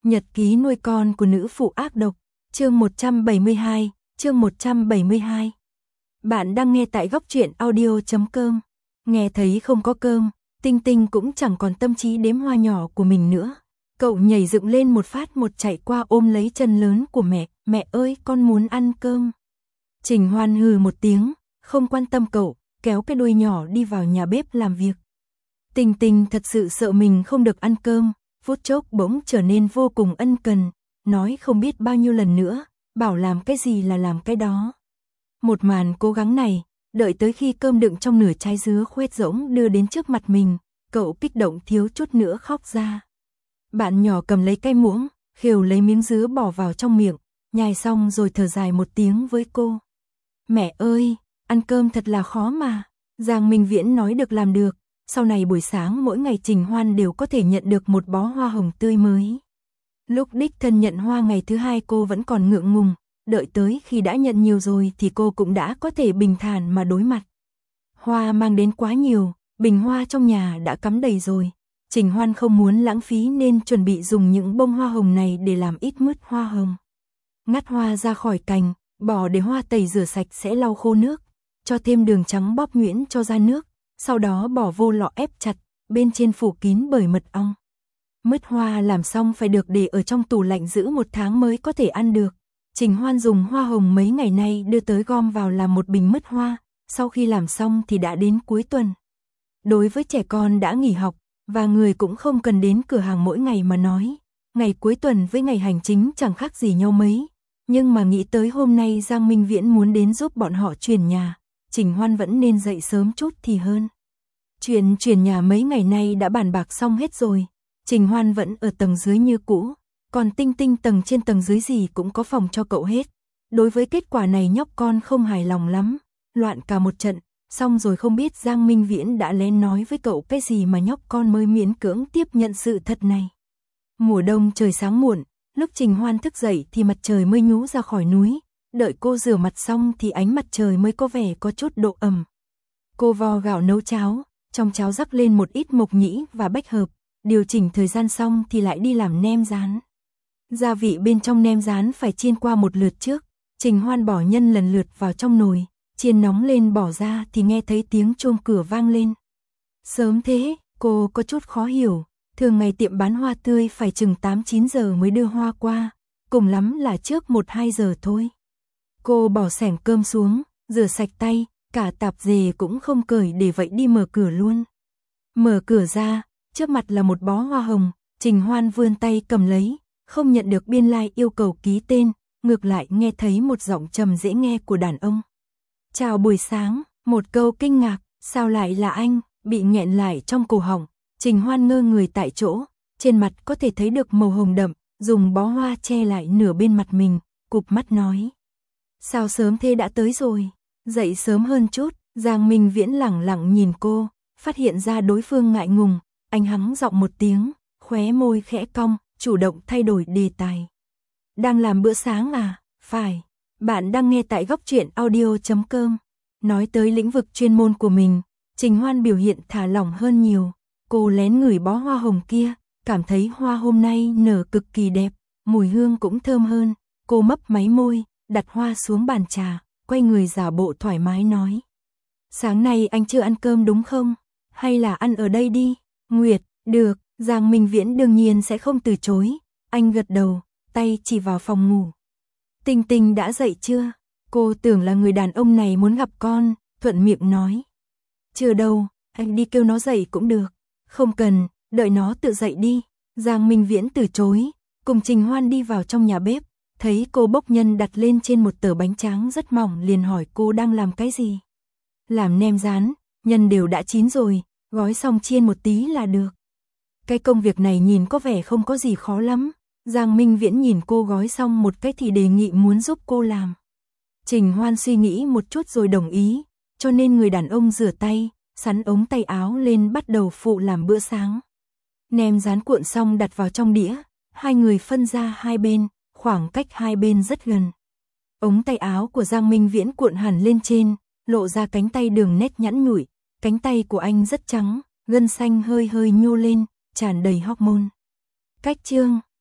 Nhật ký nuôi con của nữ phụ ác độc, chương 172, chương 172. Bạn đang nghe tại góc truyện audio.com. Nghe thấy không có cơm, Tinh Tinh cũng chẳng còn tâm trí đếm hoa nhỏ của mình nữa. Cậu nhảy dựng lên một phát một chạy qua ôm lấy chân lớn của mẹ, mẹ ơi con muốn ăn cơm. Trình Hoan hừ một tiếng, không quan tâm cậu, kéo cái đuôi nhỏ đi vào nhà bếp làm việc. Tinh Tinh thật sự sợ mình không được ăn cơm, phút chốc bỗng trở nên vô cùng ân cần, nói không biết bao nhiêu lần nữa, bảo làm cái gì là làm cái đó. Một màn cố gắng này, đợi tới khi cơm đựng trong nửa trái dứa khoét rỗng đưa đến trước mặt mình, cậu kích động thiếu chút nữa khóc ra. Bạn nhỏ cầm lấy cái muỗng, khều lấy miếng dứa bỏ vào trong miệng, nhai xong rồi thở dài một tiếng với cô. Mẹ ơi, ăn cơm thật là khó mà. Giang Minh Viễn nói được làm được, sau này buổi sáng mỗi ngày Trình Hoan đều có thể nhận được một bó hoa hồng tươi mới. Lúc đích thân nhận hoa ngày thứ hai cô vẫn còn ngượng ngùng, đợi tới khi đã nhận nhiều rồi thì cô cũng đã có thể bình thản mà đối mặt. Hoa mang đến quá nhiều, bình hoa trong nhà đã cắm đầy rồi. Trình Hoan không muốn lãng phí nên chuẩn bị dùng những bông hoa hồng này để làm ít mứt hoa hồng. Ngắt hoa ra khỏi cành, bỏ để hoa tẩy rửa sạch sẽ lau khô nước, cho thêm đường trắng bóp nhuyễn cho ra nước, sau đó bỏ vô lọ ép chặt, bên trên phủ kín bởi mật ong. Mứt hoa làm xong phải được để ở trong tủ lạnh giữ 1 tháng mới có thể ăn được. Trình Hoan dùng hoa hồng mấy ngày nay đưa tới gom vào làm một bình mứt hoa, sau khi làm xong thì đã đến cuối tuần. Đối với trẻ con đã nghỉ học, và người cũng không cần đến cửa hàng mỗi ngày mà nói, ngày cuối tuần với ngày hành chính chẳng khác gì nhau mấy. Nhưng mà nghĩ tới hôm nay Giang Minh Viễn muốn đến giúp bọn họ chuyển nhà, Trình Hoan vẫn nên dậy sớm chút thì hơn. Chuyện chuyển nhà mấy ngày nay đã bàn bạc xong hết rồi, Trình Hoan vẫn ở tầng dưới như cũ, còn Tinh Tinh tầng trên tầng dưới gì cũng có phòng cho cậu hết. Đối với kết quả này nhóc con không hài lòng lắm, loạn cả một trận, xong rồi không biết Giang Minh Viễn đã lén nói với cậu cái gì mà nhóc con mới miễn cưỡng tiếp nhận sự thật này. Mùa đông trời sáng muộn, lúc Trình Hoan thức dậy thì mặt trời mới nhú ra khỏi núi, đợi cô rửa mặt xong thì ánh mặt trời mới có vẻ có chút độ ẩm. Cô vo gạo nấu cháo, trong cháo rắc lên một ít mộc nhĩ và bách hợp, điều chỉnh thời gian xong thì lại đi làm nem rán. Gia vị bên trong nem rán phải chiên qua một lượt trước, Trình Hoan bỏ nhân lần lượt vào trong nồi, chiên nóng lên bỏ ra thì nghe thấy tiếng chuông cửa vang lên. Sớm thế, cô có chút khó hiểu, thường ngày tiệm bán hoa tươi phải chừng 8-9 giờ mới đưa hoa qua, cùng lắm là trước 1-2 giờ thôi. Cô bỏ xẻng cơm xuống, rửa sạch tay, cả tạp dề cũng không cởi để vậy đi mở cửa luôn. Mở cửa ra, trước mặt là một bó hoa hồng, Trình Hoan vươn tay cầm lấy, không nhận được biên lai yêu cầu ký tên, ngược lại nghe thấy một giọng trầm dễ nghe của đàn ông. Chào buổi sáng, một câu kinh ngạc, sao lại là anh, bị nghẹn lại trong cổ họng, Trình Hoan ngơ người tại chỗ, trên mặt có thể thấy được màu hồng đậm, dùng bó hoa che lại nửa bên mặt mình, cụp mắt nói. Sao sớm thế đã tới rồi, dậy sớm hơn chút. Giang Minh Viễn lẳng lặng nhìn cô, phát hiện ra đối phương ngại ngùng, anh hắng giọng một tiếng, khóe môi khẽ cong, chủ động thay đổi đề tài. Đang làm bữa sáng à? Phải, bạn đang nghe tại góc truyện audio.com. Nói tới lĩnh vực chuyên môn của mình, Trình Hoan biểu hiện thả lỏng hơn nhiều. Cô lén ngửi bó hoa hồng kia, cảm thấy hoa hôm nay nở cực kỳ đẹp, mùi hương cũng thơm hơn. Cô mấp máy môi, đặt hoa xuống bàn trà, quay người giả bộ thoải mái nói. Sáng nay anh chưa ăn cơm đúng không? Hay là ăn ở đây đi? Nguyệt, được, Giang Minh Viễn đương nhiên sẽ không từ chối. Anh gật đầu, tay chỉ vào phòng ngủ. Tinh Tinh đã dậy chưa? Cô tưởng là người đàn ông này muốn gặp con, thuận miệng nói. Chưa đâu, anh đi kêu nó dậy cũng được. Không cần, đợi nó tự dậy đi. Giang Minh Viễn từ chối, cùng Trình Hoan đi vào trong nhà bếp, thấy cô bốc nhân đặt lên trên một tờ bánh tráng rất mỏng liền hỏi cô đang làm cái gì. Làm nem rán, nhân đều đã chín rồi, gói xong chiên một tí là được. Cái công việc này nhìn có vẻ không có gì khó lắm. Giang Minh Viễn nhìn cô gói xong một cái thì đề nghị muốn giúp cô làm. Trình Hoan suy nghĩ một chút rồi đồng ý, cho nên người đàn ông rửa tay, sắn ống tay áo lên bắt đầu phụ làm bữa sáng. Nem rán cuộn xong đặt vào trong đĩa, hai người phân ra hai bên, khoảng cách hai bên rất gần. Ống tay áo của Giang Minh Viễn cuộn hẳn lên trên, lộ ra cánh tay đường nét nhẵn nhụi, cánh tay của anh rất trắng, gân xanh hơi hơi nhô lên, tràn đầy hormone. Cách chương